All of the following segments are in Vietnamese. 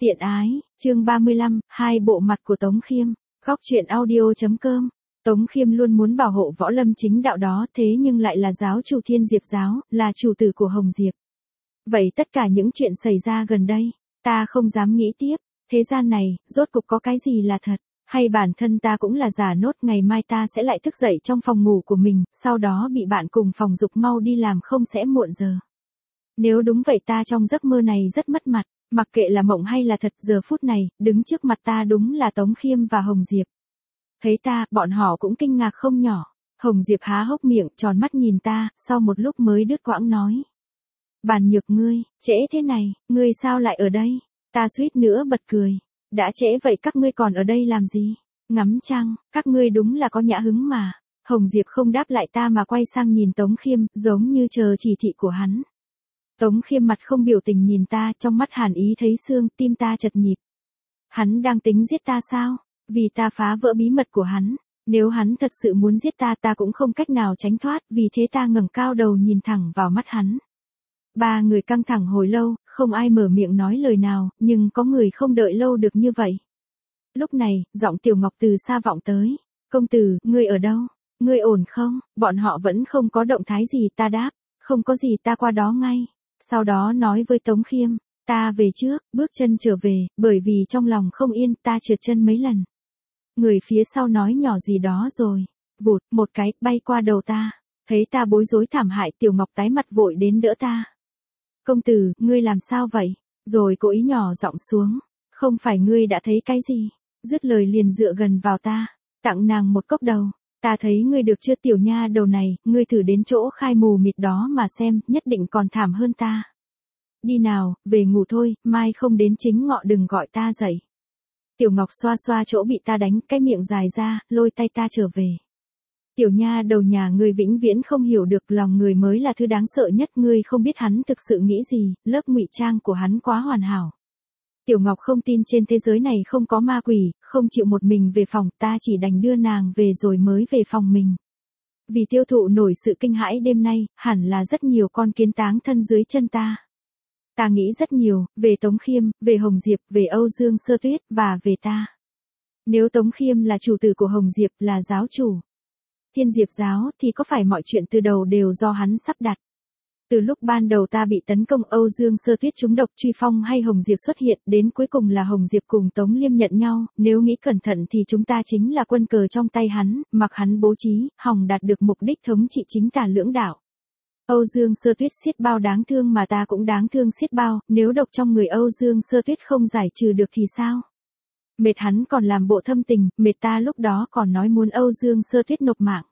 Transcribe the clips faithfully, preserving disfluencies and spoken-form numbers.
Tiện ái, chương ba mươi lăm, hai bộ mặt của Tống Khiêm. Góc truyện audio chấm com. Tống Khiêm luôn muốn bảo hộ võ lâm chính đạo đó, thế nhưng lại là giáo chủ Thiên Diệp giáo, là chủ tử của Hồng Diệp. Vậy tất cả những chuyện xảy ra gần đây, ta không dám nghĩ tiếp, thế gian này, rốt cục có cái gì là thật, hay bản thân ta cũng là giả nốt, ngày mai ta sẽ lại thức dậy trong phòng ngủ của mình, sau đó bị bạn cùng phòng giục mau đi làm không sẽ muộn giờ. Nếu đúng vậy ta trong giấc mơ này rất mất mặt. Mặc kệ là mộng hay là thật, giờ phút này, đứng trước mặt ta đúng là Tống Khiêm và Hồng Diệp. Thấy ta, bọn họ cũng kinh ngạc không nhỏ. Hồng Diệp há hốc miệng, tròn mắt nhìn ta, sau một lúc mới đứt quãng nói. Bàn Nhược ngươi, trễ thế này, ngươi sao lại ở đây? Ta suýt nữa bật cười. Đã trễ vậy các ngươi còn ở đây làm gì? Ngắm trăng, các ngươi đúng là có nhã hứng mà. Hồng Diệp không đáp lại ta mà quay sang nhìn Tống Khiêm, giống như chờ chỉ thị của hắn. Tống Khiêm mặt không biểu tình nhìn ta, trong mắt hàn ý thấy xương, tim ta chật nhịp. Hắn đang tính giết ta sao? Vì ta phá vỡ bí mật của hắn. Nếu hắn thật sự muốn giết ta, ta cũng không cách nào tránh thoát, vì thế ta ngẩng cao đầu nhìn thẳng vào mắt hắn. Ba người căng thẳng hồi lâu, không ai mở miệng nói lời nào, nhưng có người không đợi lâu được như vậy. Lúc này, giọng Tiểu Ngọc từ xa vọng tới. Công tử, ngươi ở đâu? Ngươi ổn không? Bọn họ vẫn không có động thái gì, ta đáp. Không có gì, ta qua đó ngay. Sau đó nói với Tống Khiêm, ta về trước, bước chân trở về, bởi vì trong lòng không yên, ta trượt chân mấy lần. Người phía sau nói nhỏ gì đó rồi, vụt, một cái, bay qua đầu ta. Thấy ta bối rối thảm hại, Tiểu Ngọc tái mặt vội đến đỡ ta. Công tử, ngươi làm sao vậy? Rồi cố ý nhỏ giọng xuống, không phải ngươi đã thấy cái gì? Dứt lời liền dựa gần vào ta, tặng nàng một cốc đầu. Ta thấy ngươi được chưa tiểu nha đầu này, ngươi thử đến chỗ khai mù mịt đó mà xem, nhất định còn thảm hơn ta. Đi nào, về ngủ thôi, mai không đến chính ngọ đừng gọi ta dậy. Tiểu Ngọc xoa xoa chỗ bị ta đánh, cái miệng dài ra, lôi tay ta trở về. Tiểu nha đầu nhà ngươi vĩnh viễn không hiểu được lòng người mới là thứ đáng sợ nhất, ngươi không biết hắn thực sự nghĩ gì, lớp ngụy trang của hắn quá hoàn hảo. Tiểu Ngọc không tin trên thế giới này không có ma quỷ, không chịu một mình về phòng, ta chỉ đành đưa nàng về rồi mới về phòng mình. Vì tiêu thụ nổi sự kinh hãi đêm nay, hẳn là rất nhiều con kiến táng thân dưới chân ta. Ta nghĩ rất nhiều, về Tống Khiêm, về Hồng Diệp, về Âu Dương Sơ Tuyết, và về ta. Nếu Tống Khiêm là chủ tử của Hồng Diệp, là giáo chủ Thiên Diệp giáo, thì có phải mọi chuyện từ đầu đều do hắn sắp đặt? Từ lúc ban đầu ta bị tấn công, Âu Dương Sơ Tuyết trúng độc truy phong hay Hồng Diệp xuất hiện, đến cuối cùng là Hồng Diệp cùng Tống Liêm nhận nhau, nếu nghĩ cẩn thận thì chúng ta chính là quân cờ trong tay hắn, mặc hắn bố trí, hòng đạt được mục đích thống trị chính tà lưỡng đạo. Âu Dương Sơ Tuyết xiết bao đáng thương mà ta cũng đáng thương xiết bao, nếu độc trong người Âu Dương Sơ Tuyết không giải trừ được thì sao? Mệt hắn còn làm bộ thâm tình, mệt ta lúc đó còn nói muốn Âu Dương Sơ Tuyết nộp mạng.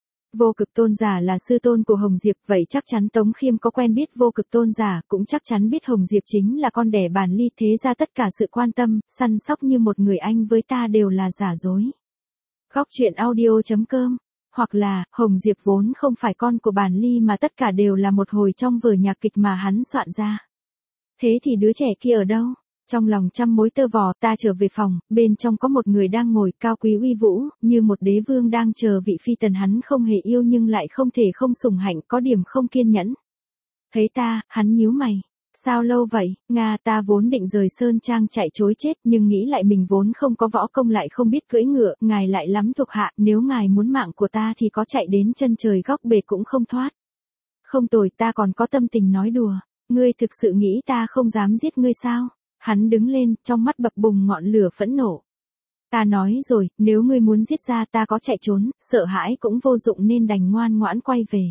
Vô Cực Tôn giả là sư tôn của Hồng Diệp, vậy chắc chắn Tống Khiêm có quen biết Vô Cực Tôn giả, cũng chắc chắn biết Hồng Diệp chính là con đẻ Bản Ly, thế ra tất cả sự quan tâm, săn sóc như một người anh với ta đều là giả dối. Góc truyện audio chấm com. Hoặc là, Hồng Diệp vốn không phải con của Bản Ly mà tất cả đều là một hồi trong vở nhạc kịch mà hắn soạn ra. Thế thì đứa trẻ kia ở đâu? Trong lòng trăm mối tơ vò, ta trở về phòng, bên trong có một người đang ngồi cao quý uy vũ, như một đế vương đang chờ vị phi tần hắn không hề yêu nhưng lại không thể không sủng hạnh, có điểm không kiên nhẫn. Thấy ta, hắn nhíu mày. Sao lâu vậy? Nga, ta vốn định rời Sơn Trang chạy trối chết, nhưng nghĩ lại mình vốn không có võ công lại không biết cưỡi ngựa, ngài lại lắm thuộc hạ, nếu ngài muốn mạng của ta thì có chạy đến chân trời góc bể cũng không thoát. Không tồi, ta còn có tâm tình nói đùa. Ngươi thực sự nghĩ ta không dám giết ngươi sao? Hắn đứng lên, trong mắt bập bùng ngọn lửa phẫn nộ. Ta nói rồi, nếu ngươi muốn giết ra ta có chạy trốn, sợ hãi cũng vô dụng nên đành ngoan ngoãn quay về.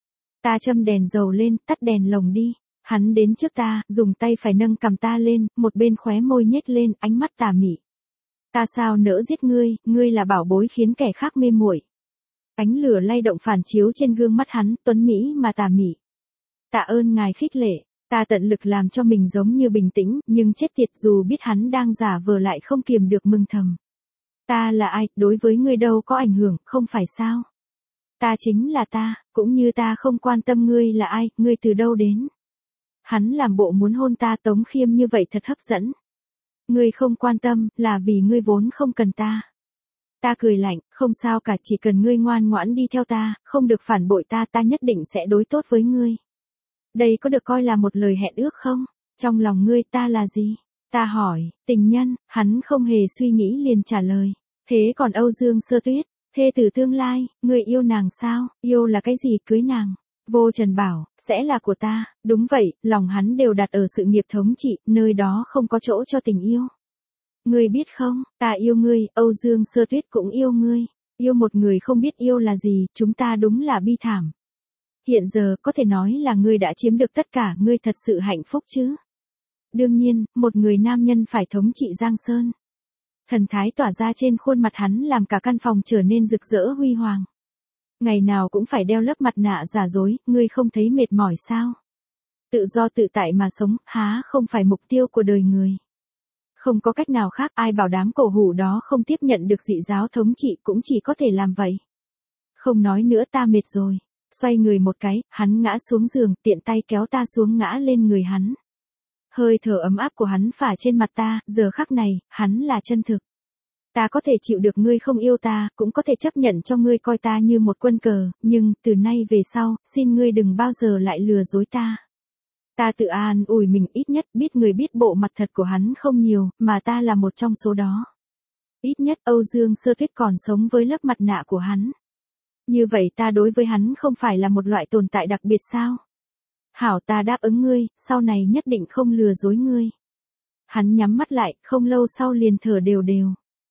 Ta châm đèn dầu lên, tắt đèn lồng đi. Hắn đến trước ta, dùng tay phải nâng cằm ta lên, một bên khóe môi nhếch lên, ánh mắt tà mị. Ta sao nỡ giết ngươi, ngươi là bảo bối khiến kẻ khác mê muội. Ánh lửa lay động phản chiếu trên gương mắt hắn, tuấn mỹ mà tà mị. Tạ ơn ngài khích lệ. Ta tận lực làm cho mình giống như bình tĩnh, nhưng chết tiệt dù biết hắn đang giả vờ lại không kiềm được mừng thầm. Ta là ai, đối với ngươi đâu có ảnh hưởng, không phải sao? Ta chính là ta, cũng như ta không quan tâm ngươi là ai, ngươi từ đâu đến. Hắn làm bộ muốn hôn ta. Tống Khiêm như vậy thật hấp dẫn. Ngươi không quan tâm, là vì ngươi vốn không cần ta. Ta cười lạnh, không sao cả, chỉ cần ngươi ngoan ngoãn đi theo ta, không được phản bội ta, ta nhất định sẽ đối tốt với ngươi. Đây có được coi là một lời hẹn ước không? Trong lòng ngươi ta là gì? Ta hỏi, tình nhân, hắn không hề suy nghĩ liền trả lời. Thế còn Âu Dương Sơ Tuyết, thê tử tương lai, người yêu nàng sao, yêu là cái gì, cưới nàng. Vô Trần bảo, sẽ là của ta, đúng vậy, lòng hắn đều đặt ở sự nghiệp thống trị, nơi đó không có chỗ cho tình yêu. Ngươi biết không, ta yêu ngươi, Âu Dương Sơ Tuyết cũng yêu ngươi. Yêu một người không biết yêu là gì, chúng ta đúng là bi thảm. Hiện giờ, có thể nói là ngươi đã chiếm được tất cả, ngươi thật sự hạnh phúc chứ. Đương nhiên, một người nam nhân phải thống trị Giang Sơn. Thần thái tỏa ra trên khuôn mặt hắn làm cả căn phòng trở nên rực rỡ huy hoàng. Ngày nào cũng phải đeo lớp mặt nạ giả dối, ngươi không thấy mệt mỏi sao? Tự do tự tại mà sống, há không phải mục tiêu của đời người. Không có cách nào khác, ai bảo đám cổ hủ đó không tiếp nhận được dị giáo thống trị cũng chỉ có thể làm vậy. Không nói nữa, ta mệt rồi. Xoay người một cái, hắn ngã xuống giường, tiện tay kéo ta xuống ngã lên người hắn. Hơi thở ấm áp của hắn phả trên mặt ta, giờ khắc này, hắn là chân thực. Ta có thể chịu được ngươi không yêu ta, cũng có thể chấp nhận cho ngươi coi ta như một quân cờ, nhưng, từ nay về sau, xin ngươi đừng bao giờ lại lừa dối ta. Ta tự an ủi mình, ít nhất biết người biết bộ mặt thật của hắn không nhiều, mà ta là một trong số đó. Ít nhất Âu Dương Sơ Tuyết còn sống với lớp mặt nạ của hắn. Như vậy ta đối với hắn không phải là một loại tồn tại đặc biệt sao? Hảo, ta đáp ứng ngươi, sau này nhất định không lừa dối ngươi. Hắn nhắm mắt lại, không lâu sau liền thở đều đều.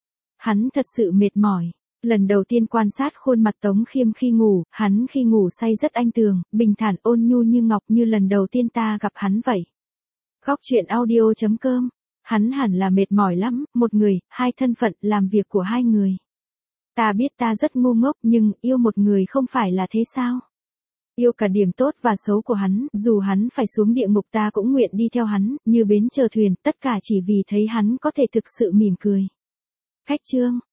Hắn thật sự mệt mỏi. Lần đầu tiên quan sát khuôn mặt Tống Khiêm khi ngủ, hắn khi ngủ say rất anh tường, bình thản ôn nhu như ngọc như lần đầu tiên ta gặp hắn vậy. Góc truyện audio chấm com. Hắn hẳn là mệt mỏi lắm, một người, hai thân phận, làm việc của hai người. Ta biết ta rất ngu ngốc nhưng yêu một người không phải là thế sao? Yêu cả điểm tốt và xấu của hắn, dù hắn phải xuống địa ngục ta cũng nguyện đi theo hắn, như bến chờ thuyền, tất cả chỉ vì thấy hắn có thể thực sự mỉm cười. Khách chương.